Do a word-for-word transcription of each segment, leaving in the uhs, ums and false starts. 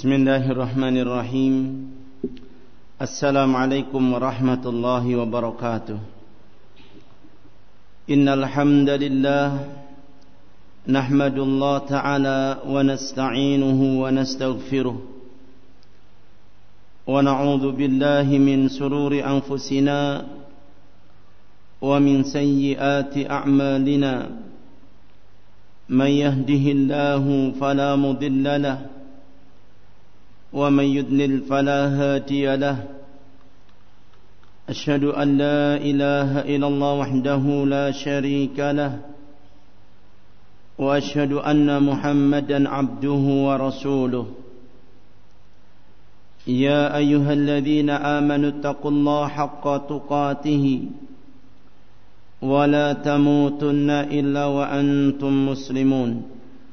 Bismillahirrahmanirrahim. Assalamualaikum warahmatullahi wabarakatuh. Innal hamdalillah nahmadullah ta'ala wa nasta'inuhu wa nastaghfiruh wa na'udzu billahi min sururi anfusina wa min sayyiati a'malina. Man yahdihillahu fala mudilla lahu ومن يضلل فلا هادي له. أشهد أن لا إله إلا الله وحده لا شريك له وأشهد أن محمدا عبده ورسوله. يا أيها الذين آمنوا اتقوا الله حق تقاته ولا تموتن إلا وأنتم مسلمون.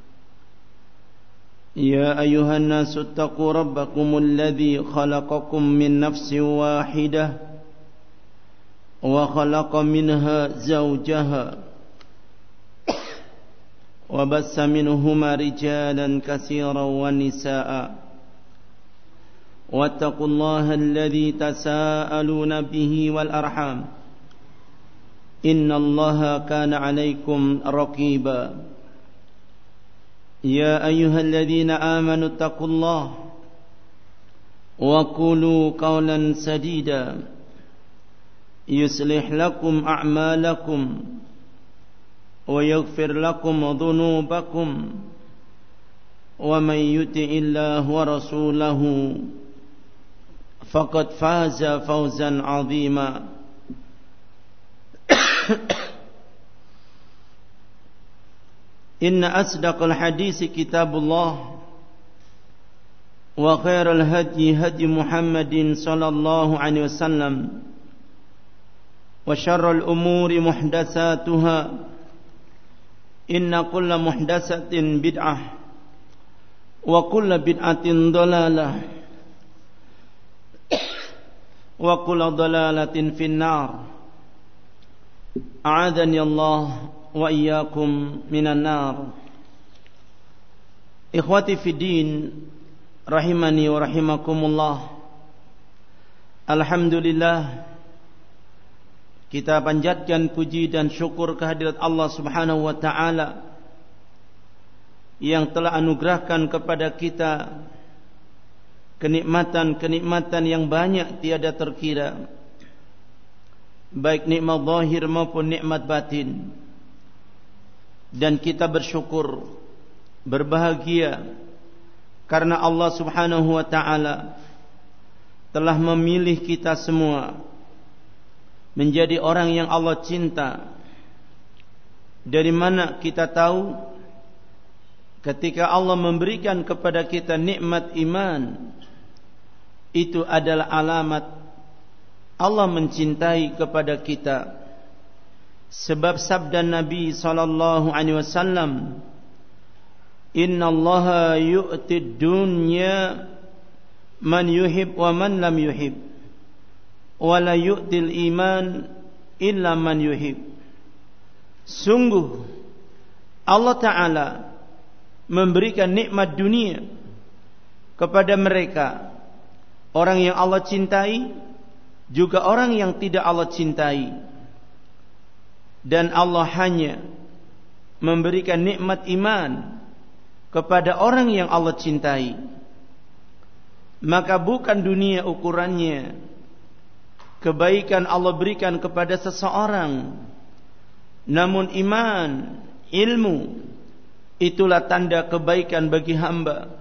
يا أيها الناس اتقوا ربكم الذي خلقكم من نفس واحدة وخلق منها زوجها وبث منهما رجالا كثيرا ونساء واتقوا الله الذي تساءلون به والأرحام إن الله كان عليكم رقيبا. يا أيها الذين آمنوا اتقوا الله وقولوا قولا سديدا يصلح لكم أعمالكم ويغفر لكم ذنوبكم ومن يطع الله ورسوله فقد فاز فوزا عظيما. إن أصدق الحديث كتاب الله وخير الهدي هدي محمد صلى الله عليه وسلم وشر الأمور محدثاتها إن كل محدثة بدعة وكل بدعة ضلالة وكل ضلالة في النار. أعاذني الله wa iyyakum minan nar. Ikhwati fiddin rahimani wa rahimakumullah. Alhamdulillah, kita panjatkan puji dan syukur kehadirat Allah Subhanahu wa taala yang telah anugerahkan kepada kita kenikmatan-kenikmatan yang banyak tiada terkira, baik nikmat zahir maupun nikmat batin. Dan kita bersyukur, berbahagia karena Allah Subhanahu wa ta'ala telah memilih kita semua menjadi orang yang Allah cinta. Dari mana kita tahu? Ketika Allah memberikan kepada kita nikmat iman, itu adalah alamat Allah mencintai kepada kita. Sebab sabda Nabi sallallahu alaihi wasallam, "Innallaha yu'tid dunya man yuhib wa man lam yuhib, wa la yu'til iman illa man yuhib." Sungguh Allah Ta'ala memberikan nikmat dunia kepada mereka, orang yang Allah cintai, juga orang yang tidak Allah cintai. Dan Allah hanya memberikan nikmat iman kepada orang yang Allah cintai. Maka bukan dunia ukurannya. Kebaikan Allah berikan kepada seseorang, namun iman, ilmu, itulah tanda kebaikan bagi hamba.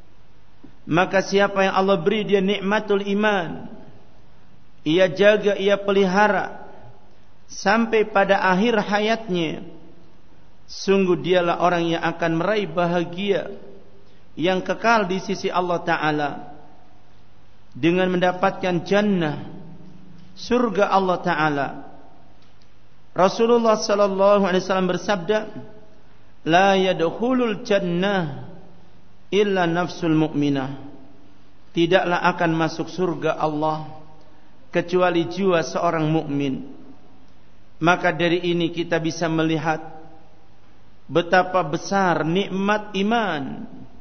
Maka siapa yang Allah beri dia nikmatul iman, ia jaga, ia pelihara sampai pada akhir hayatnya, sungguh dialah orang yang akan meraih bahagia yang kekal di sisi Allah Ta'ala dengan mendapatkan jannah, surga Allah Ta'ala. Rasulullah sallallahu alaihi wasallam bersabda, "La yadkhulul jannah illa nafsul mu'minah." Tidaklah akan masuk surga Allah kecuali jiwa seorang mukmin. Maka dari ini kita bisa melihat betapa besar nikmat iman,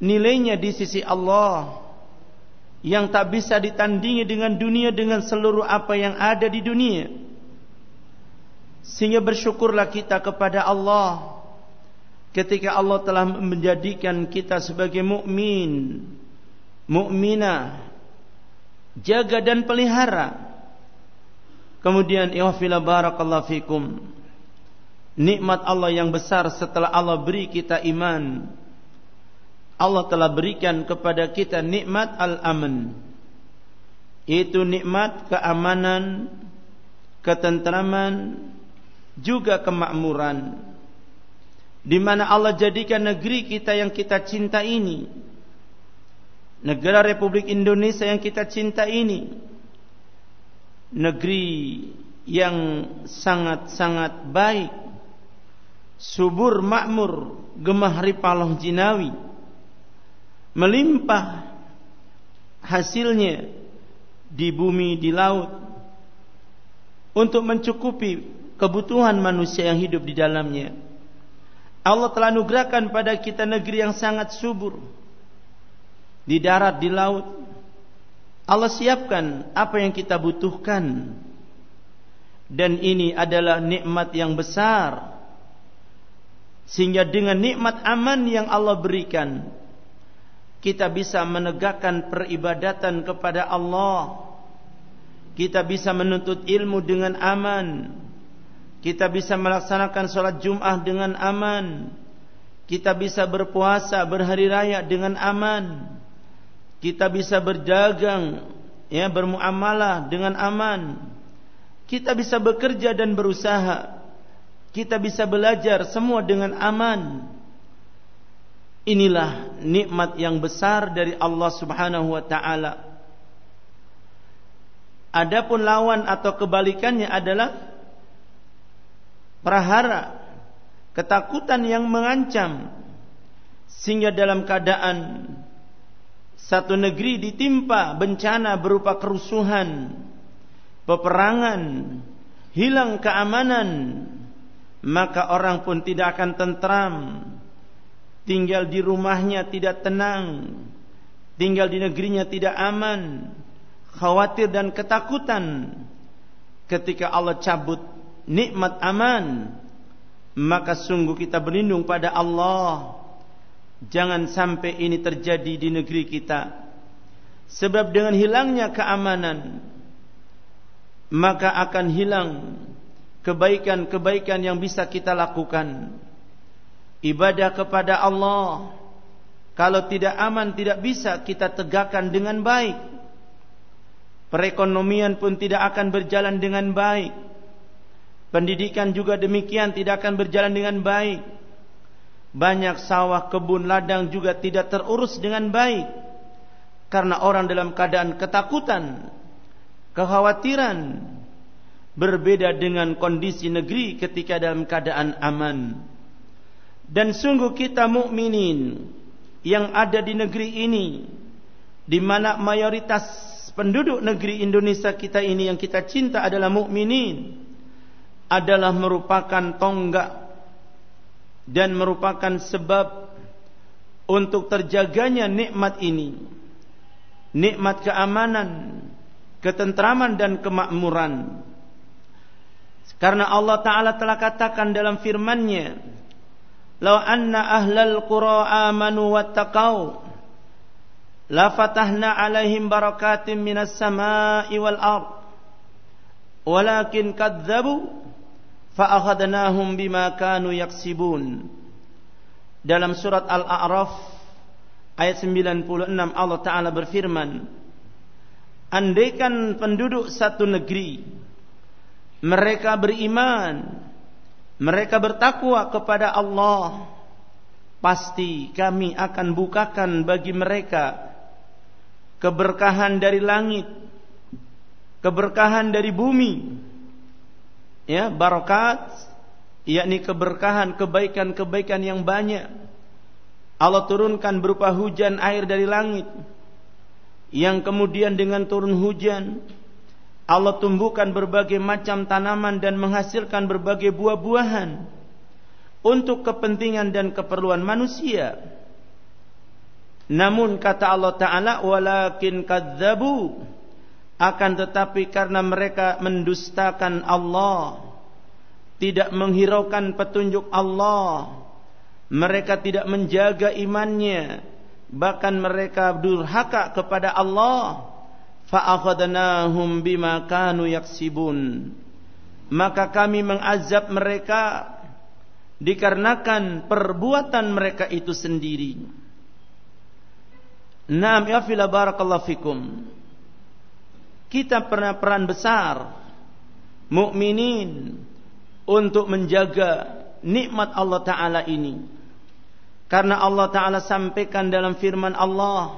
nilainya di sisi Allah yang tak bisa ditandingi dengan dunia, dengan seluruh apa yang ada di dunia. Sehingga bersyukurlah kita kepada Allah ketika Allah telah menjadikan kita sebagai mukmin, mukminah, jaga dan pelihara. Kemudian ihfila barakallahu fikum, nikmat Allah yang besar setelah Allah beri kita iman, Allah telah berikan kepada kita nikmat al-aman, yaitu nikmat keamanan, ketentraman, juga kemakmuran, di mana Allah jadikan negeri kita yang kita cinta ini, negara Republik Indonesia yang kita cinta ini, negeri yang sangat-sangat baik, subur makmur, gemah ripaloh jinawi, melimpah hasilnya di bumi, di laut, untuk mencukupi kebutuhan manusia yang hidup di dalamnya. Allah telah anugerahkan pada kita negeri yang sangat subur, di darat, di laut. Allah siapkan apa yang kita butuhkan, dan ini adalah nikmat yang besar. Sehingga dengan nikmat aman yang Allah berikan, kita bisa menegakkan peribadatan kepada Allah, kita bisa menuntut ilmu dengan aman, kita bisa melaksanakan sholat Jum'ah dengan aman, kita bisa berpuasa berhari raya dengan aman, kita bisa berdagang, ya, bermuamalah dengan aman, kita bisa bekerja dan berusaha, kita bisa belajar semua dengan aman. Inilah nikmat yang besar dari Allah Subhanahu wa taala. Adapun lawan atau kebalikannya adalah prahara, ketakutan yang mengancam, sehingga dalam keadaan satu negeri ditimpa bencana berupa kerusuhan, peperangan, hilang keamanan, maka orang pun tidak akan tentram, tinggal di rumahnya tidak tenang, tinggal di negerinya tidak aman, khawatir dan ketakutan. Ketika Allah cabut nikmat aman, maka sungguh kita berlindung pada Allah. Jangan sampai ini terjadi di negeri kita. Sebab dengan hilangnya keamanan, maka akan hilang kebaikan-kebaikan yang bisa kita lakukan. Ibadah kepada Allah, kalau tidak aman, tidak bisa kita tegakkan dengan baik. Perekonomian pun tidak akan berjalan dengan baik. Pendidikan juga demikian, tidak akan berjalan dengan baik. Banyak sawah, kebun, ladang juga tidak terurus dengan baik, karena orang dalam keadaan ketakutan, kekhawatiran. Berbeda dengan kondisi negeri ketika dalam keadaan aman. Dan sungguh kita mukminin yang ada di negeri ini, di mana mayoritas penduduk negeri Indonesia kita ini yang kita cinta adalah mukminin, adalah merupakan tonggak dan merupakan sebab untuk terjaganya nikmat ini, nikmat keamanan, ketentraman dan kemakmuran. Karena Allah Ta'ala telah katakan dalam firman-Nya, "Law anna ahlal qura amanu wattaqau la fatahna 'alaihim barakatim minas samaa'i wal ard walakin kadzdzabu fa akhadnahum bima kanu yaksibun." Dalam surat Al-A'raf ayat sembilan puluh enam Allah Ta'ala berfirman, andaikan penduduk satu negeri mereka beriman, mereka bertakwa kepada Allah, pasti kami akan bukakan bagi mereka keberkahan dari langit, keberkahan dari bumi, ya, barakat, yakni keberkahan, kebaikan-kebaikan yang banyak. Allah turunkan berupa hujan air dari langit, yang kemudian dengan turun hujan Allah tumbuhkan berbagai macam tanaman dan menghasilkan berbagai buah-buahan untuk kepentingan dan keperluan manusia. Namun kata Allah Ta'ala, walakin kadzabu, akan tetapi karena mereka mendustakan Allah, tidak menghiraukan petunjuk Allah, mereka tidak menjaga imannya, bahkan mereka durhaka kepada Allah, fa'akhadnahum bima kanu yaksibun, maka kami mengazab mereka dikarenakan perbuatan mereka itu sendiri. Naam ya fila barakallahu fikum. Kita pernah peran besar mukminin untuk menjaga nikmat Allah Ta'ala ini. Karena Allah Ta'ala sampaikan dalam firman Allah,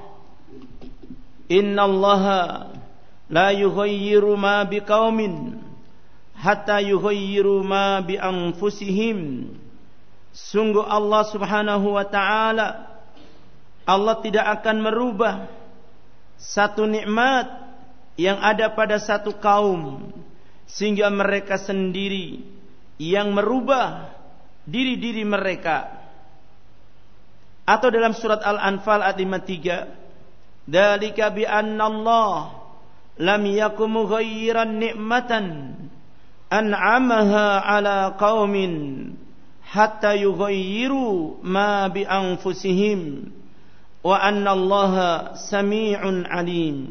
innallaha la yughayyiru ma biqaumin hatta yughayyiru ma bi anfusihim. Sungguh Allah Subhanahu wa Ta'ala, Allah tidak akan merubah satu nikmat yang ada pada satu kaum sehingga mereka sendiri yang merubah diri-diri mereka. Atau dalam surat Al-Anfal ayat lima puluh tiga, dzalika bi anna Allah lam yakum mughayyiran ni'matan an'amaha ala qaumin hatta yughayyiru ma bi anfusihim wa anna Allaha sami'un alim.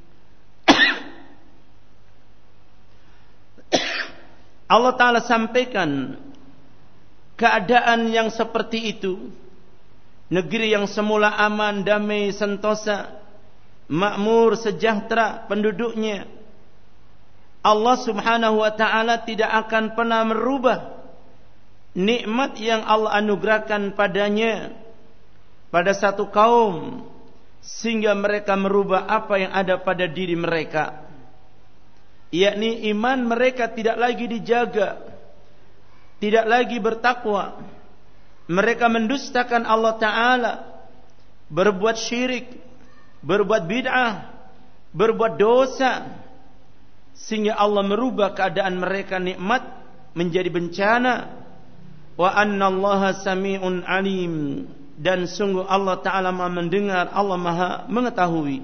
Allah Ta'ala sampaikan keadaan yang seperti itu, negeri yang semula aman, damai, sentosa, makmur, sejahtera penduduknya, Allah Subhanahu wa Ta'ala tidak akan pernah merubah nikmat yang Allah anugerahkan padanya pada satu kaum sehingga mereka merubah apa yang ada pada diri mereka, yakni iman mereka tidak lagi dijaga, tidak lagi bertakwa. Mereka mendustakan Allah Ta'ala, berbuat syirik, berbuat bid'ah, berbuat dosa, sehingga Allah merubah keadaan mereka nikmat menjadi bencana. Wa anna Allaha sami'un alim, dan sungguh Allah Ta'ala Maha mendengar, Allah Maha mengetahui.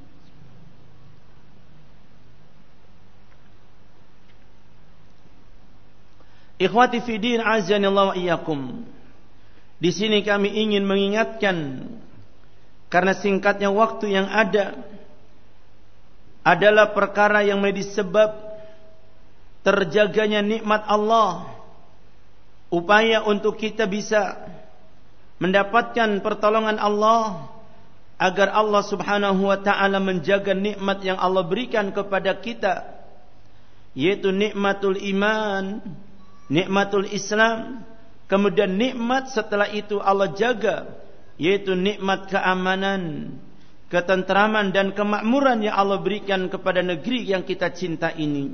Ikhwati fi din, azanillahu wa iyyakum. Di sini kami ingin mengingatkan, karena singkatnya waktu yang ada adalah perkara yang menjadi sebab terjaganya nikmat Allah, upaya untuk kita bisa mendapatkan pertolongan Allah, agar Allah Subhanahu wa Ta'ala menjaga nikmat yang Allah berikan kepada kita, yaitu nikmatul iman, nikmatul Islam. Kemudian nikmat setelah itu Allah jaga, yaitu nikmat keamanan, ketentraman dan kemakmuran yang Allah berikan kepada negeri yang kita cinta ini.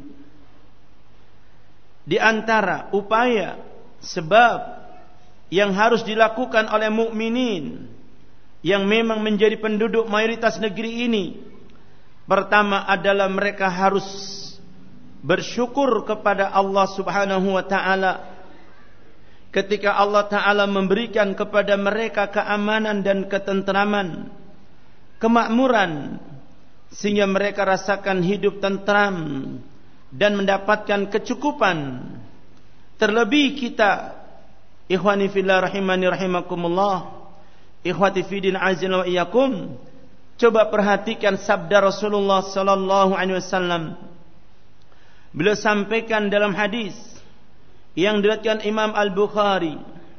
Di antara upaya sebab yang harus dilakukan oleh mukminin yang memang menjadi penduduk mayoritas negeri ini, pertama adalah mereka harus bersyukur kepada Allah Subhanahu wa Ta'ala ketika Allah Ta'ala memberikan kepada mereka keamanan dan ketentraman, kemakmuran, sehingga mereka rasakan hidup tentram dan mendapatkan kecukupan. Terlebih kita, ikhwani fillah rahimani rahimakumullah, ikhwati fidin azin wa iyyakum, coba perhatikan sabda Rasulullah sallallahu alaihi wasallam. Beliau sampaikan dalam hadis yang diriwayatkan Imam Al-Bukhari,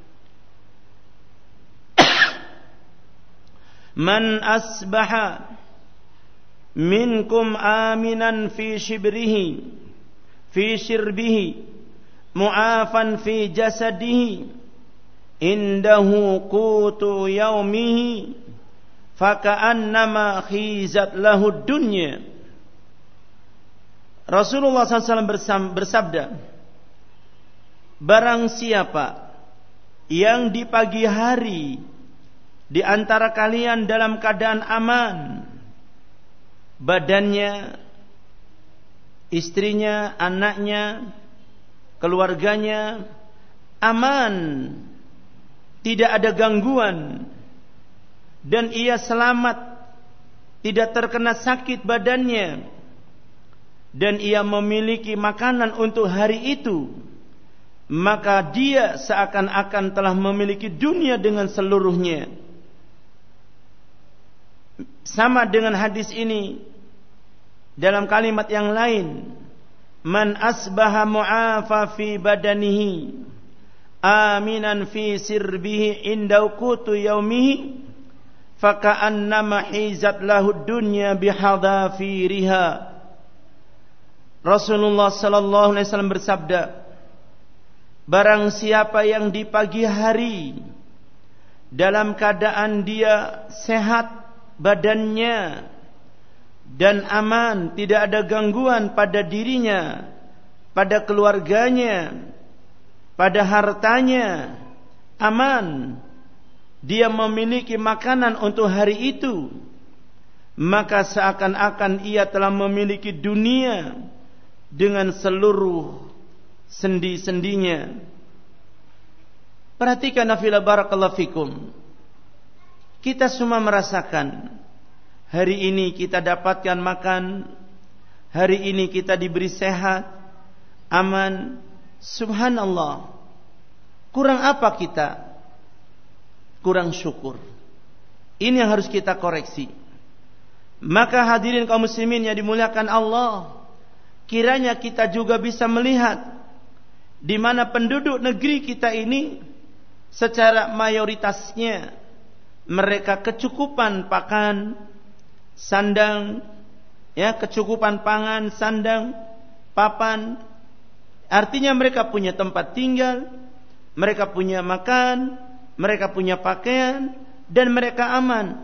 man asbaha minkum aminan fi shibrihi fi shirbihi mu'afan fi jasadihi indahu qutu yaumihi faka'annama khizat lahu dunya. Rasulullah sallallahu alaihi wasallam bersabda, barang siapa yang di pagi hari di antara kalian dalam keadaan aman, badannya, istrinya, anaknya, keluarganya aman, tidak ada gangguan, dan ia selamat, tidak terkena sakit badannya, dan ia memiliki makanan untuk hari itu, maka dia seakan-akan telah memiliki dunia dengan seluruhnya. Sama dengan hadis ini dalam kalimat yang lain, man asbaha mu'afa fi badanihi aminan fi sirbihi indau kutu yaumihi faka'annama hizat lahu dunya bihadafiriha. Rasulullah sallallahu alaihi wasallam bersabda, barang siapa yang di pagi hari dalam keadaan dia sehat badannya dan aman, tidak ada gangguan pada dirinya, pada keluarganya, pada hartanya, aman, dia memiliki makanan untuk hari itu, maka seakan-akan ia telah memiliki dunia dengan seluruh sendi-sendinya. Perhatikan nafila barakallahu fikum. Kita semua merasakan hari ini kita dapatkan makan, hari ini kita diberi sehat, aman. Subhanallah. Kurang apa kita? Kurang syukur. Ini yang harus kita koreksi. Maka hadirin kaum muslimin yang dimuliakan Allah, kiranya kita juga bisa melihat di mana penduduk negeri kita ini secara mayoritasnya mereka kecukupan pakan, sandang, ya, kecukupan pangan, sandang, papan. Artinya mereka punya tempat tinggal, mereka punya makan, mereka punya pakaian, dan mereka aman.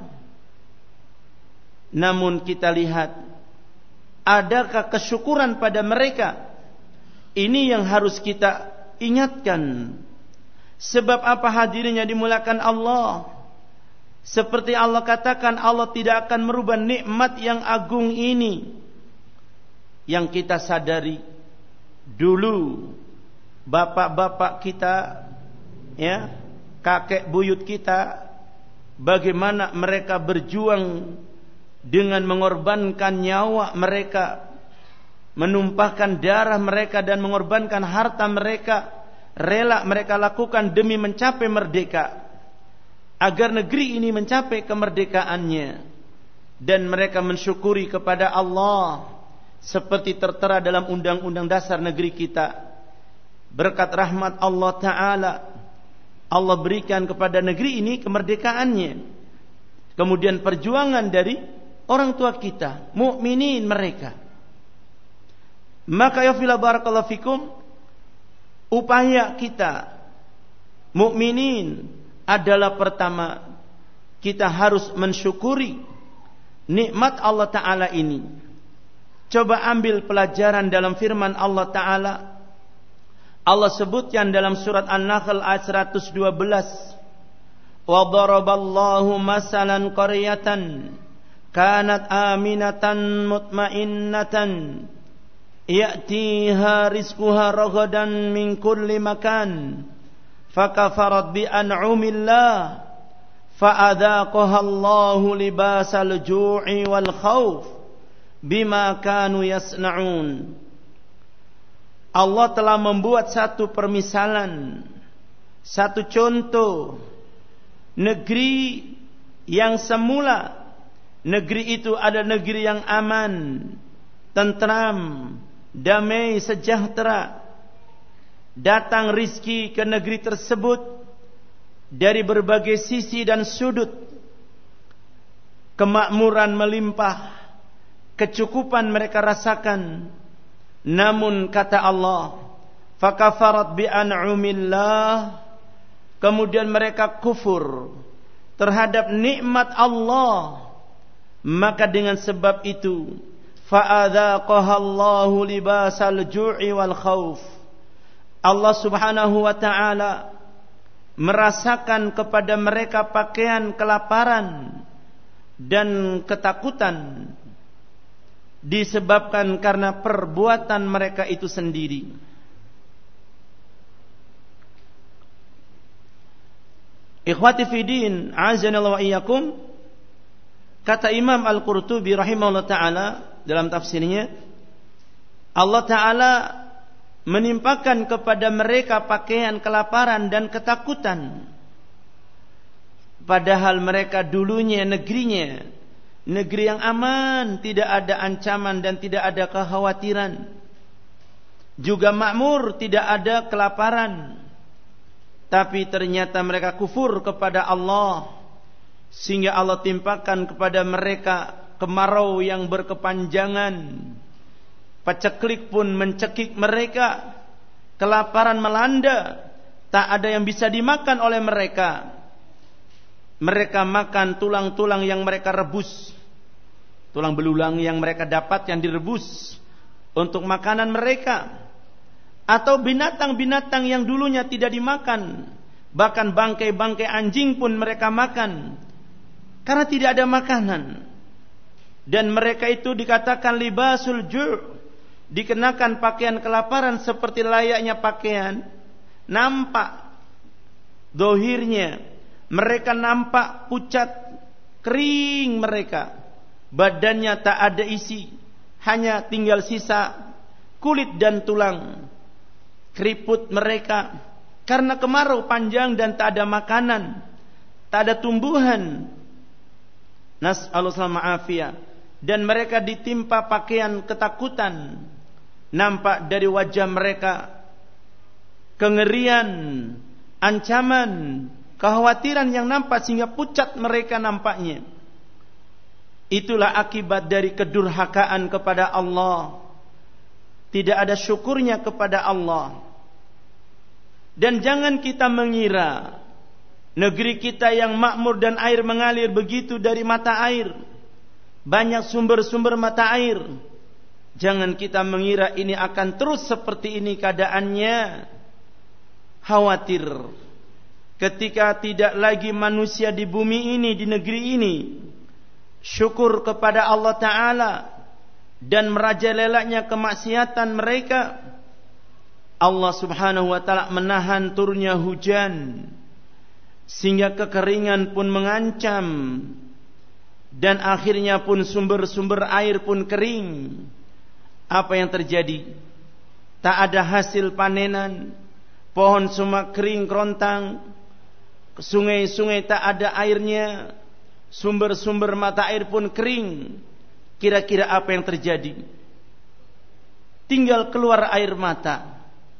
Namun kita lihat, adakah kesyukuran pada mereka? Ini yang harus kita ingatkan. Sebab apa hadirin yang dimuliakan Allah? Seperti Allah katakan, Allah tidak akan merubah nikmat yang agung ini. Yang kita sadari dulu bapak-bapak kita, ya, kakek buyut kita, bagaimana mereka berjuang dengan mengorbankan nyawa mereka, menumpahkan darah mereka dan mengorbankan harta mereka, rela mereka lakukan demi mencapai merdeka, agar negeri ini mencapai kemerdekaannya. Dan mereka mensyukuri kepada Allah seperti tertera dalam undang-undang dasar negeri kita. Berkat rahmat Allah Ta'ala, Allah berikan kepada negeri ini kemerdekaannya. Kemudian perjuangan dari orang tua kita, mukminin mereka. Maka ya fila barakallahu fikum, upaya kita mukminin adalah pertama, kita harus mensyukuri nikmat Allah Ta'ala ini. Coba ambil pelajaran dalam firman Allah Ta'ala. Allah sebutkan dalam surat An-Nahl ayat seratus dua belas, wa daraballahu masalan qaryatan kanat aminatan mutmainnatan ya'tiha rizquha ragadan min kulli makan fakafarat bi an'umillah fa'adhaqaha Allahu libasal ju'i wal khauf bima kanu yasna'un. Allah telah membuat satu permisalan, satu contoh negeri yang semula negeri itu adalah negeri yang aman, tentram, damai, sejahtera. Datang rizki ke negeri tersebut dari berbagai sisi dan sudut. Kemakmuran melimpah, kecukupan mereka rasakan. Namun kata Allah, fakafarat bi an'umillah, kemudian mereka kufur terhadap nikmat Allah. Maka dengan sebab itu fa'adzaqaha Allahu libasal ju'i wal khauf, Allah subhanahu wa ta'ala merasakan kepada mereka pakaian kelaparan dan ketakutan, disebabkan karena perbuatan mereka itu sendiri. Ikhwati fi din, a'azanallahu wa iyyakum, Kata Imam Al-Qurtubi rahimahullah ta'ala dalam tafsirnya, Allah Ta'ala menimpakan kepada mereka pakaian kelaparan dan ketakutan, padahal mereka dulunya negerinya negeri yang aman, tidak ada ancaman dan tidak ada kekhawatiran, juga makmur, tidak ada kelaparan. Tapi ternyata mereka kufur kepada Allah, sehingga Allah timpakan kepada mereka kemarau yang berkepanjangan, paceklik pun mencekik mereka, kelaparan melanda, tak ada yang bisa dimakan oleh mereka. Mereka makan tulang-tulang yang mereka rebus, tulang belulang yang mereka dapat yang direbus untuk makanan mereka, atau binatang-binatang yang dulunya tidak dimakan, bahkan bangkai-bangkai anjing pun mereka makan karena tidak ada makanan. Dan mereka itu dikatakan libasul ju', dikenakan pakaian kelaparan seperti layaknya pakaian, nampak dohirnya, mereka nampak pucat, kering mereka, badannya tak ada isi, hanya tinggal sisa kulit dan tulang. Keriput mereka karena kemarau panjang dan tak ada makanan, tak ada tumbuhan. Nas'alullah ma'afiyah. Dan mereka ditimpa pakaian ketakutan, nampak dari wajah mereka kengerian, ancaman, kekhawatiran yang nampak sehingga pucat mereka nampaknya. Itulah akibat dari kedurhakaan kepada Allah, tidak ada syukurnya kepada Allah. Dan jangan kita mengira negeri kita yang makmur dan air mengalir begitu dari mata air, banyak sumber-sumber mata air, jangan kita mengira ini akan terus seperti ini keadaannya. Khawatir ketika tidak lagi manusia di bumi ini, di negeri ini, syukur kepada Allah Ta'ala dan merajalelaknya kemaksiatan mereka, Allah Subhanahu wa Ta'ala menahan turunnya hujan sehingga kekeringan pun mengancam, dan akhirnya pun sumber-sumber air pun kering. Apa yang terjadi? Tak ada hasil panenan, pohon semua kering kerontang, sungai-sungai tak ada airnya, sumber-sumber mata air pun kering. Kira-kira apa yang terjadi? Tinggal keluar air mata.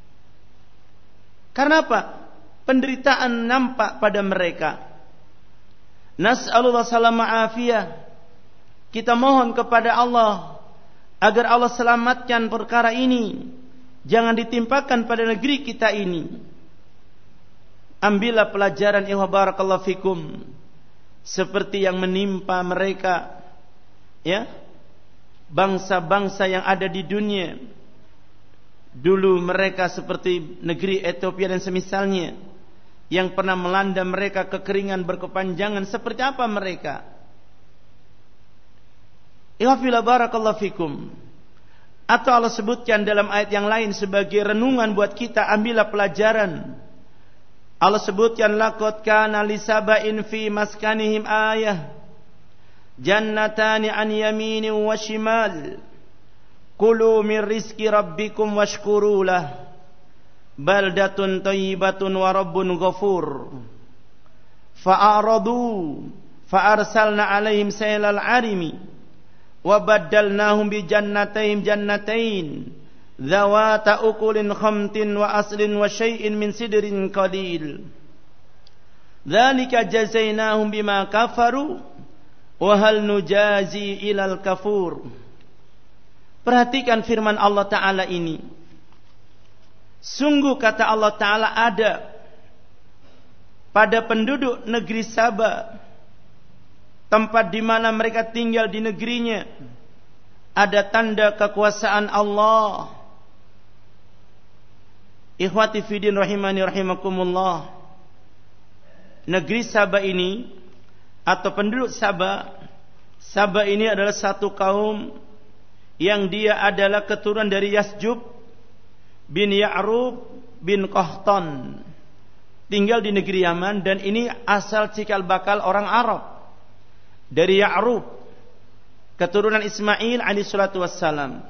Karena apa? Penderitaan nampak pada mereka. Nas'alullah salama afiyah. Kita mohon kepada Allah agar Allah selamatkan perkara ini, jangan ditimpakan pada negeri kita ini. Ambillah pelajaran, ihwa barakallahu fikum, seperti yang menimpa mereka, ya, bangsa-bangsa yang ada di dunia. Dulu mereka seperti negeri Ethiopia dan semisalnya, yang pernah melanda mereka kekeringan berkepanjangan. Seperti apa mereka? Ihwafillah barakallahu fikum. Atau Allah sebutkan dalam ayat yang lain sebagai renungan buat kita, ambillah pelajaran. Allah sebutkan, laqad kana lisaba'in fi maskanihim ayah, jannatani an yaminin wa shimal, kulu min rizki rabbikum washkuru lah, baldatun thayyibatun wa rabbun ghafur. Fa'aradu fa'arsalna alaihim saylal arimi wa baddalnahum bi jannatayhim jannatain dhawata ukulin khamtin wa aslin wa syai'in min sidrin qalil. Dzalika jazainahum bima kafaru wa hal nujazi ilal kafur. Perhatikan firman Allah Ta'ala ini. Sungguh kata Allah Ta'ala, ada pada penduduk negeri Sabah, tempat di mana mereka tinggal di negerinya, ada tanda kekuasaan Allah. Ikhwati fiddin rahimani rahimakumullah. Negeri Sabah ini atau penduduk Sabah, Sabah ini adalah satu kaum yang dia adalah keturunan dari Yasjub bin Ya'rub bin Qahtan, tinggal di negeri Yaman, dan ini asal cikal bakal orang Arab dari Ya'rub. keturunan Ismail alaihi salatu wassalam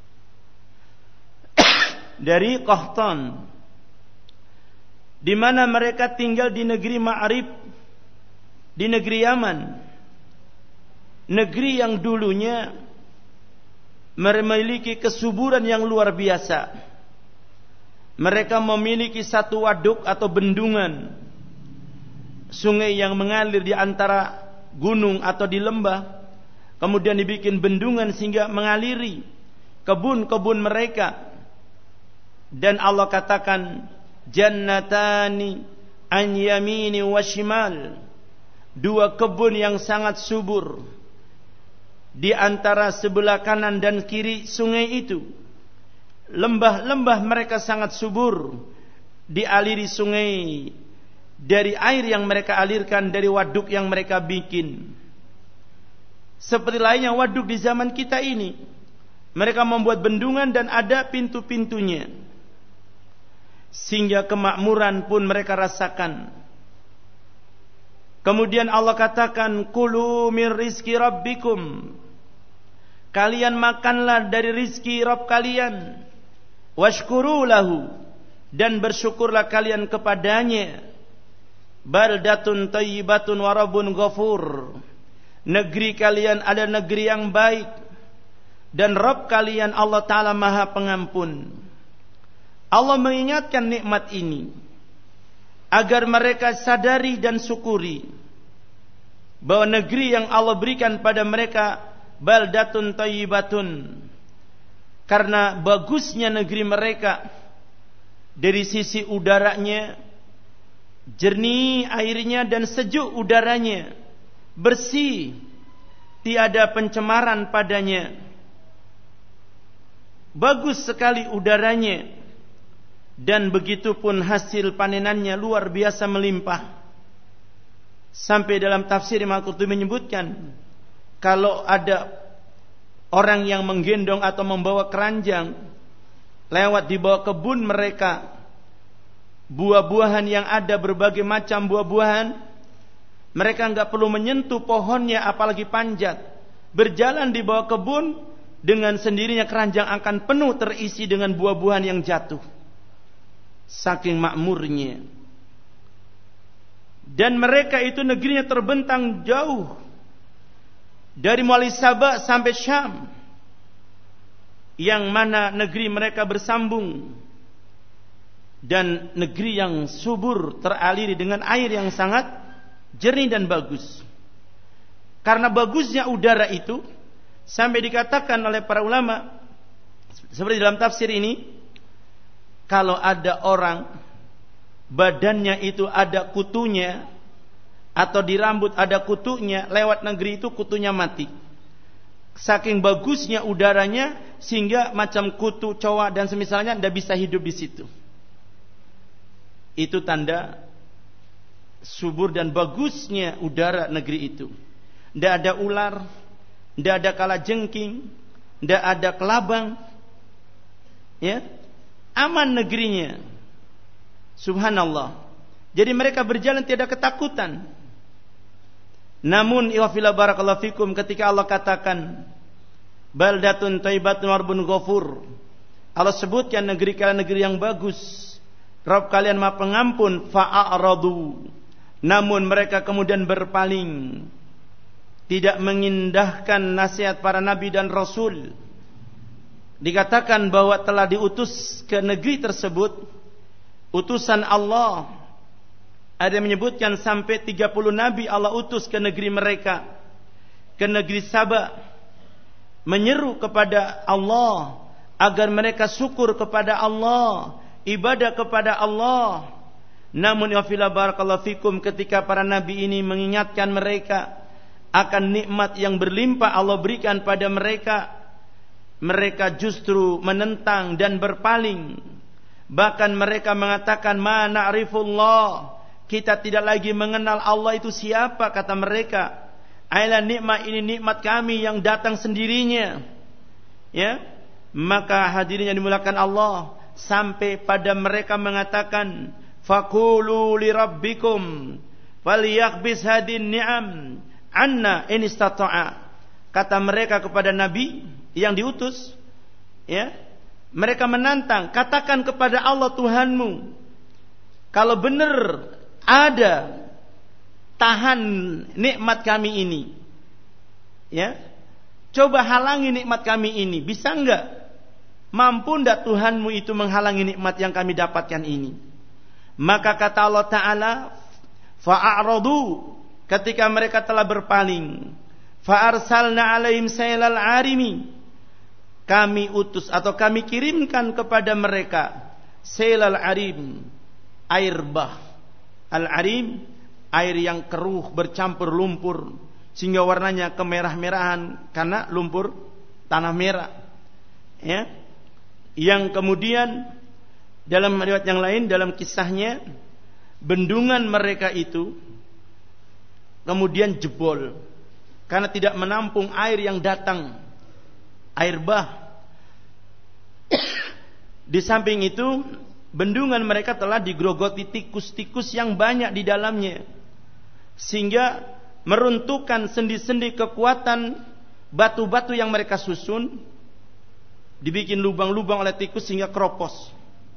dari Qahtan, di mana mereka tinggal di negeri Ma'rib, di negeri Yaman, negeri yang dulunya memiliki kesuburan yang luar biasa. Mereka memiliki satu waduk atau bendungan, sungai yang mengalir di antara gunung atau di lembah, kemudian dibikin bendungan sehingga mengaliri kebun-kebun mereka. Dan Allah katakan, jannatani an yamini wa shimal, dua kebun yang sangat subur di antara sebelah kanan dan kiri sungai itu. Lembah-lembah mereka sangat subur, dialiri sungai dari air yang mereka alirkan dari waduk yang mereka bikin. Seperti lainnya waduk di zaman kita ini, mereka membuat bendungan dan ada pintu-pintunya, sehingga kemakmuran pun mereka rasakan. Kemudian Allah katakan, kulu min rizki rabbikum, kalian makanlah dari rizki Rabb kalian, washkuru lahu, dan bersyukurlah kalian kepadanya. Baldatun tayyibatun wa rabbun ghafur, negeri kalian ada negeri yang baik, dan Rabb kalian Allah Ta'ala Maha Pengampun. Allah mengingatkan nikmat ini agar mereka sadari dan syukuri bahwa negeri yang Allah berikan pada mereka baldatun tayyibatun, karena bagusnya negeri mereka dari sisi udaranya, jernih airnya dan sejuk udaranya, bersih, tiada pencemaran padanya. Bagus sekali udaranya, dan begitu pun hasil panenannya luar biasa melimpah. Sampai dalam tafsir Imam Qurtubi menyebutkan, kalau ada orang yang menggendong atau membawa keranjang lewat di bawah kebun mereka, buah-buahan yang ada, berbagai macam buah-buahan, mereka enggak perlu menyentuh pohonnya apalagi panjat. Berjalan di bawah kebun, dengan sendirinya keranjang akan penuh terisi dengan buah-buahan yang jatuh, saking makmurnya. Dan mereka itu negerinya terbentang jauh, dari mulai Sabah sampai Syam, yang mana negeri mereka bersambung, dan negeri yang subur, teraliri dengan air yang sangat jernih dan bagus. Karena bagusnya udara itu, sampai dikatakan oleh para ulama, seperti dalam tafsir ini, kalau ada orang badannya itu ada kutunya, atau di rambut ada kutunya, lewat negeri itu kutunya mati. Saking bagusnya udaranya, sehingga macam kutu, cowa dan semisalnya tidak bisa hidup di situ. Itu tanda subur dan bagusnya udara negeri itu. Tidak ada ular, tidak ada kalajengking, tidak ada kelabang, ya, aman negerinya. Subhanallah. Jadi mereka berjalan tiada ketakutan. Namun iwafillah barakallahu fikum, ketika Allah katakan baldatun thayyibatun warbun ghafur, Allah sebutkan negeri kalian negeri yang bagus, Rabb kalian Maha Pengampun, fa'aradu, namun mereka kemudian berpaling, tidak mengindahkan nasihat para nabi dan rasul. Dikatakan bahwa telah diutus ke negeri tersebut utusan Allah. Ada yang menyebutkan sampai tiga puluh nabi Allah utus ke negeri mereka, ke negeri Sabah, menyeru kepada Allah agar mereka syukur kepada Allah, ibadah kepada Allah. Namun ya fillah barakallahu fikum, ketika para nabi ini mengingatkan mereka akan nikmat yang berlimpah Allah berikan pada mereka, mereka justru menentang dan berpaling. Bahkan mereka mengatakan, ma na'rifullah, kita tidak lagi mengenal Allah itu siapa, kata mereka. Ayolah, nikmat ini nikmat kami yang datang sendirinya. Ya, maka hadirin yang dimulakan Allah, sampai pada mereka mengatakan, faqulu li rabbikum falyakhbis hadin ni'am anna in istata'a. kata mereka kepada Nabi yang diutus, ya, mereka menantang, katakan kepada Allah Tuhanmu, kalau benar ada, tahan nikmat kami ini, ya, coba halangi nikmat kami ini, bisa enggak? Mampu enggak Tuhanmu itu menghalangi nikmat yang kami dapatkan ini? Maka kata Allah Ta'ala, fa'aradu, ketika mereka telah berpaling, fa'arsalna alaihim sailal arimi, kami utus atau kami kirimkan kepada mereka sailal arim, air bah. Al-arim, air yang keruh bercampur lumpur sehingga warnanya kemerah-merahan karena lumpur tanah merah, ya. Yang kemudian dalam riwayat yang lain, dalam kisahnya, bendungan mereka itu kemudian jebol karena tidak menampung air yang datang, air bah. Di samping itu, bendungan mereka telah digerogoti tikus-tikus yang banyak di dalamnya, sehingga meruntuhkan sendi-sendi kekuatan batu-batu yang mereka susun, dibikin lubang-lubang oleh tikus sehingga keropos.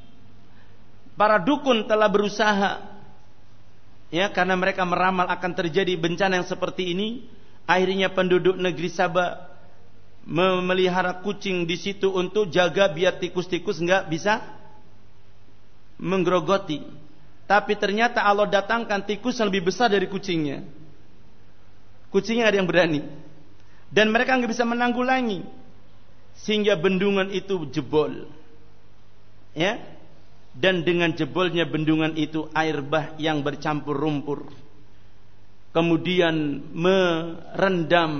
Para dukun telah berusaha, ya, karena mereka meramal akan terjadi bencana yang seperti ini. Akhirnya penduduk negeri Sabah memelihara kucing di situ untuk jaga biar tikus-tikus enggak bisa menggerogoti. Tapi ternyata Allah datangkan tikus yang lebih besar dari kucingnya. Kucingnya ada yang berani, dan mereka enggak bisa menanggulangi, sehingga bendungan itu jebol, ya. Dan dengan jebolnya bendungan itu, air bah yang bercampur lumpur kemudian merendam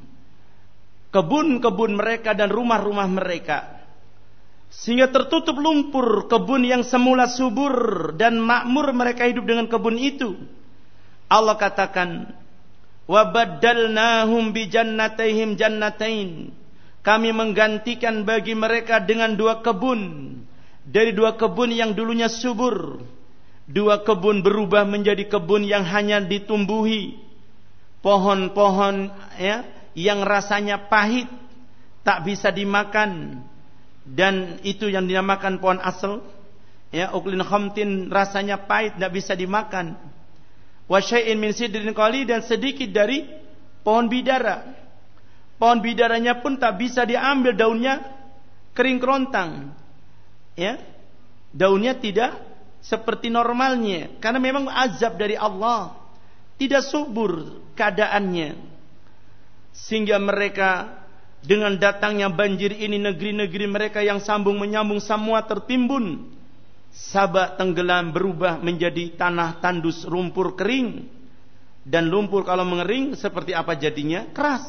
kebun-kebun mereka dan rumah-rumah mereka, sehingga tertutup lumpur kebun yang semula subur dan makmur mereka hidup dengan kebun itu. Allah katakan, wa baddalnahum bi jannatayhim jannatain, kami menggantikan bagi mereka dengan dua kebun, dari dua kebun yang dulunya subur. Dua kebun berubah menjadi kebun yang hanya ditumbuhi pohon-pohon, ya, yang rasanya pahit, tak bisa dimakan, dan itu yang dinamakan pohon asal, ya, uklin khamtin, rasanya pahit, tak bisa dimakan. Wa syai'in min sidrin qali, dan sedikit dari pohon bidara. Pohon bidaranya pun tak bisa diambil, daunnya kering kerontang, ya, daunnya tidak seperti normalnya, karena memang azab dari Allah, tidak subur keadaannya, sehingga mereka dengan datangnya banjir ini, negeri-negeri mereka yang sambung menyambung semua tertimbun. Sabah tenggelam, berubah menjadi tanah tandus, lumpur kering. Dan lumpur kalau mengering seperti apa jadinya? Keras.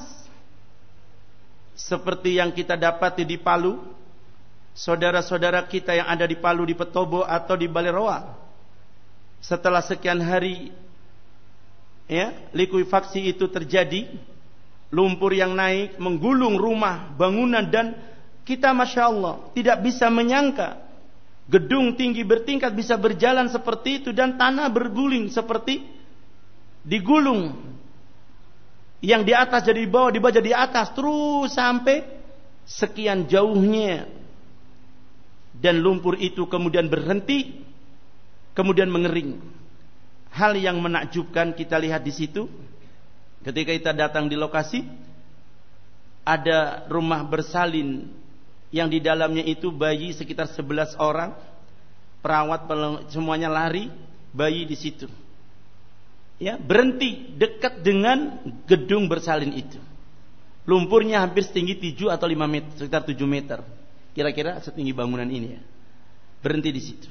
Seperti yang kita dapati di Palu, saudara-saudara kita yang ada di Palu, di Petobo atau di Baleroa, setelah sekian hari, ya, likuifaksi itu terjadi, lumpur yang naik menggulung rumah, bangunan, dan kita masya Allah tidak bisa menyangka gedung tinggi bertingkat bisa berjalan seperti itu, dan tanah berguling seperti digulung, yang di atas jadi di bawah, di bawah jadi di atas, terus sampai sekian jauhnya. Dan lumpur itu kemudian berhenti, kemudian mengering. Hal yang menakjubkan kita lihat di situ, ketika kita datang di lokasi, ada rumah bersalin yang di dalamnya itu bayi sekitar sebelas orang, perawat semuanya lari, bayi di situ, ya, berhenti dekat dengan gedung bersalin itu. Lumpurnya hampir setinggi tujuh atau lima meter, sekitar tujuh meter. Kira-kira setinggi bangunan ini, ya. Berhenti di situ.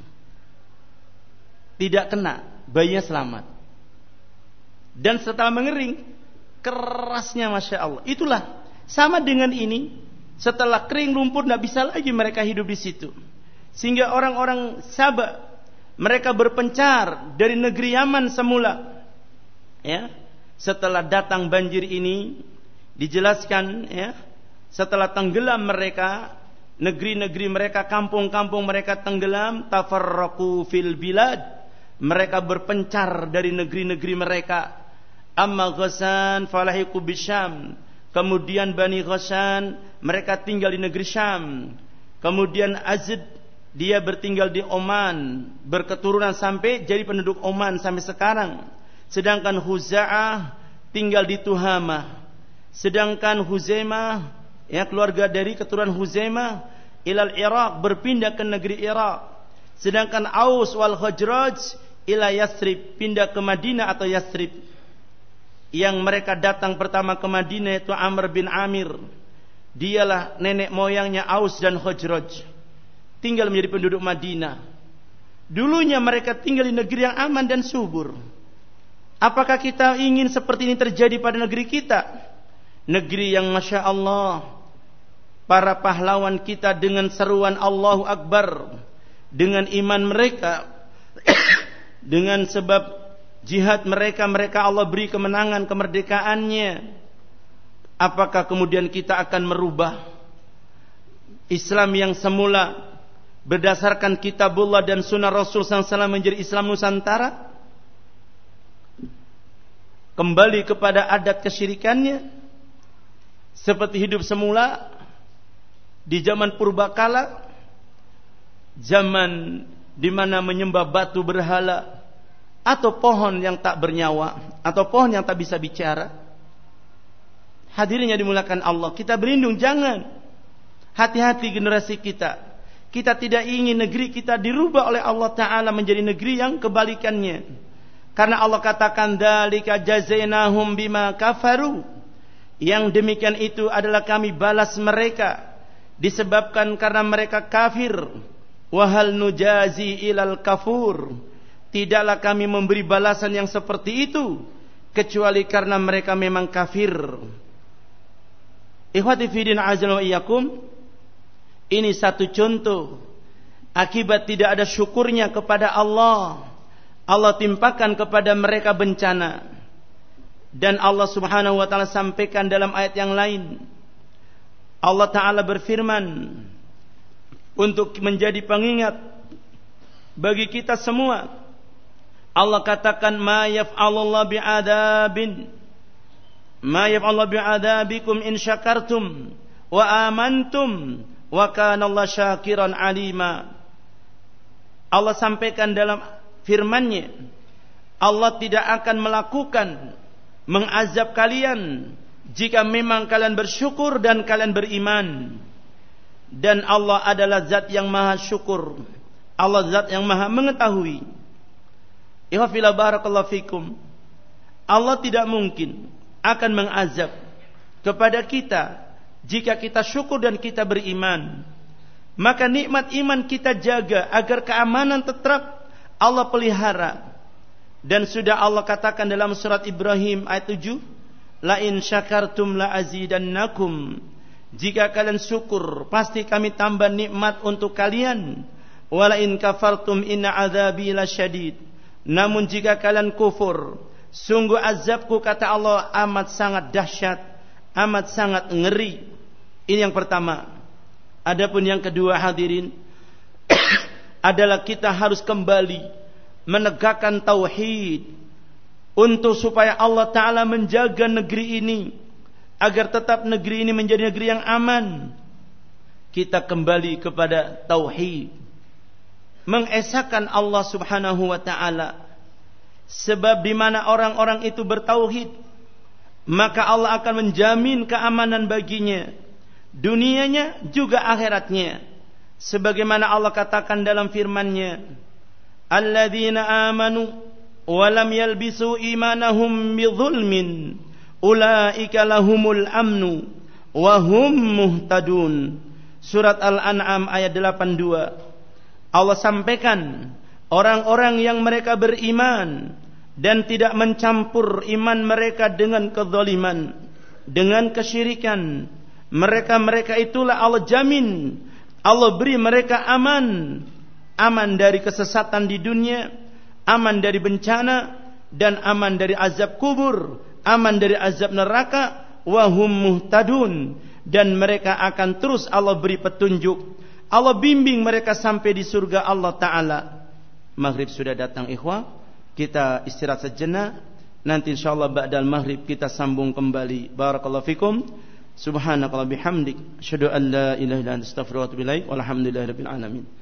Tidak kena, bayinya selamat. Dan setelah mengering, kerasnya masya Allah. Itulah sama dengan ini. Setelah kering lumpur, tidak bisa lagi mereka hidup di situ. Sehingga orang-orang Sabah, mereka berpencar dari negeri Yaman semula. Ya, setelah datang banjir ini, dijelaskan, ya, setelah tenggelam mereka, negeri-negeri mereka, kampung-kampung mereka tenggelam, tafarraqu fil bilad, mereka berpencar dari negeri-negeri mereka. Amma Ghassan falahiqu bisyam, Kemudian Bani Ghassan, mereka tinggal di negeri Syam. Kemudian Azd, dia bertinggal di Oman, berketurunan sampai jadi penduduk Oman sampai sekarang. Sedangkan Khuza'ah tinggal di Tuhamah. Sedangkan Huzaimah, ya, keluarga dari keturunan Huzaimah, ilal Iraq, berpindah ke negeri Irak. Sedangkan Aus wal Khazraj ila Yathrib, pindah ke Madinah atau Yathrib. Yang mereka datang pertama ke Madinah itu Amr bin Amir. Dialah nenek moyangnya Aus dan Khazraj. Tinggal menjadi penduduk Madinah. Dulunya mereka tinggal di negeri yang aman dan subur. Apakah kita ingin seperti ini terjadi pada negeri kita? Negeri yang Masya Allah, para pahlawan kita dengan seruan Allahu Akbar, dengan iman mereka, dengan sebab jihad mereka, mereka Allah beri kemenangan, kemerdekaannya. Apakah kemudian kita akan merubah Islam yang semula berdasarkan kitabullah dan sunnah Rasul sallallahu alaihi wasallam menjadi Islam Nusantara? Kembali kepada adat kesyirikannya, seperti hidup semula di zaman purbakala, zaman di mana menyembah batu berhala atau pohon yang tak bernyawa atau pohon yang tak bisa bicara. Hadirin yang dimuliakan Allah, kita berlindung, jangan. Hati-hati generasi kita. Kita tidak ingin negeri kita dirubah oleh Allah Ta'ala menjadi negeri yang kebalikannya. Karena Allah katakan, dzalika jazainahum bima kafaru. Yang demikian itu adalah kami balas mereka disebabkan karena mereka kafir. Wahal nujazi ilal kafur. Tidaklah kami memberi balasan yang seperti itu kecuali karena mereka memang kafir. Ikhwati fi din azza wa iyyakum, ini satu contoh akibat tidak ada syukurnya kepada Allah. Allah timpakan kepada mereka bencana. Dan Allah Subhanahu wa taala sampaikan dalam ayat yang lain. Allah Ta'ala berfirman untuk menjadi pengingat bagi kita semua. Allah katakan, ma yaf'alullahu bi'adabin ma yaf'alullahu bi'adabikum in syakartum wa amantum wa kana Allah syakiran alima. Allah sampaikan dalam firman-Nya, Allah tidak akan melakukan mengazab kalian jika memang kalian bersyukur dan kalian beriman. Dan Allah adalah zat yang maha syukur, Allah zat yang maha mengetahui. Ihfazillah barakallahu fikum. Allah tidak mungkin akan mengazab kepada kita jika kita syukur dan kita beriman. Maka nikmat iman kita jaga agar keamanan tetap Allah pelihara. Dan sudah Allah katakan dalam surat Ibrahim ayat tujuh, la in syakartum la azidannakum. Jika kalian syukur, pasti kami tambah nikmat untuk kalian. Wa la in kafartum inna azabi lasyadid. Namun jika kalian kufur, sungguh azabku, kata Allah, amat sangat dahsyat, amat sangat ngeri. Ini yang pertama. Adapun yang kedua, hadirin, adalah kita harus kembali menegakkan tauhid untuk supaya Allah Ta'ala menjaga negeri ini agar tetap negeri ini menjadi negeri yang aman. Kita kembali kepada tauhid, mengesahkan Allah Subhanahu wa Ta'ala. Sebab di mana orang-orang itu bertauhid, maka Allah akan menjamin keamanan baginya, dunianya juga akhiratnya. Sebagaimana Allah katakan dalam firman-Nya, alladzina amanu wa lam yalbisu imanahum bidzulmin ulaika lahumul amnu wa hum muhtadun. Surat Al-An'am ayat delapan puluh dua. Allah sampaikan orang-orang yang mereka beriman dan tidak mencampur iman mereka dengan kezaliman, dengan kesyirikan. Mereka-mereka itulah Allah jamin, Allah beri mereka aman. Aman dari kesesatan di dunia, aman dari bencana, dan aman dari azab kubur, aman dari azab neraka. Wahum muhtadun. Dan mereka akan terus Allah beri petunjuk, Allah bimbing mereka sampai di surga Allah Ta'ala. Maghrib sudah datang, ikhwah. Kita istirahat sejenak. Nanti insyaallah ba'dal maghrib kita sambung kembali. Barakallahu fikum. Subhanakallah bihamdik. Asyhadu an la ilaha illa anta astaghfiruka wa atubu ilaik. Walhamdulillahirabbil alamin.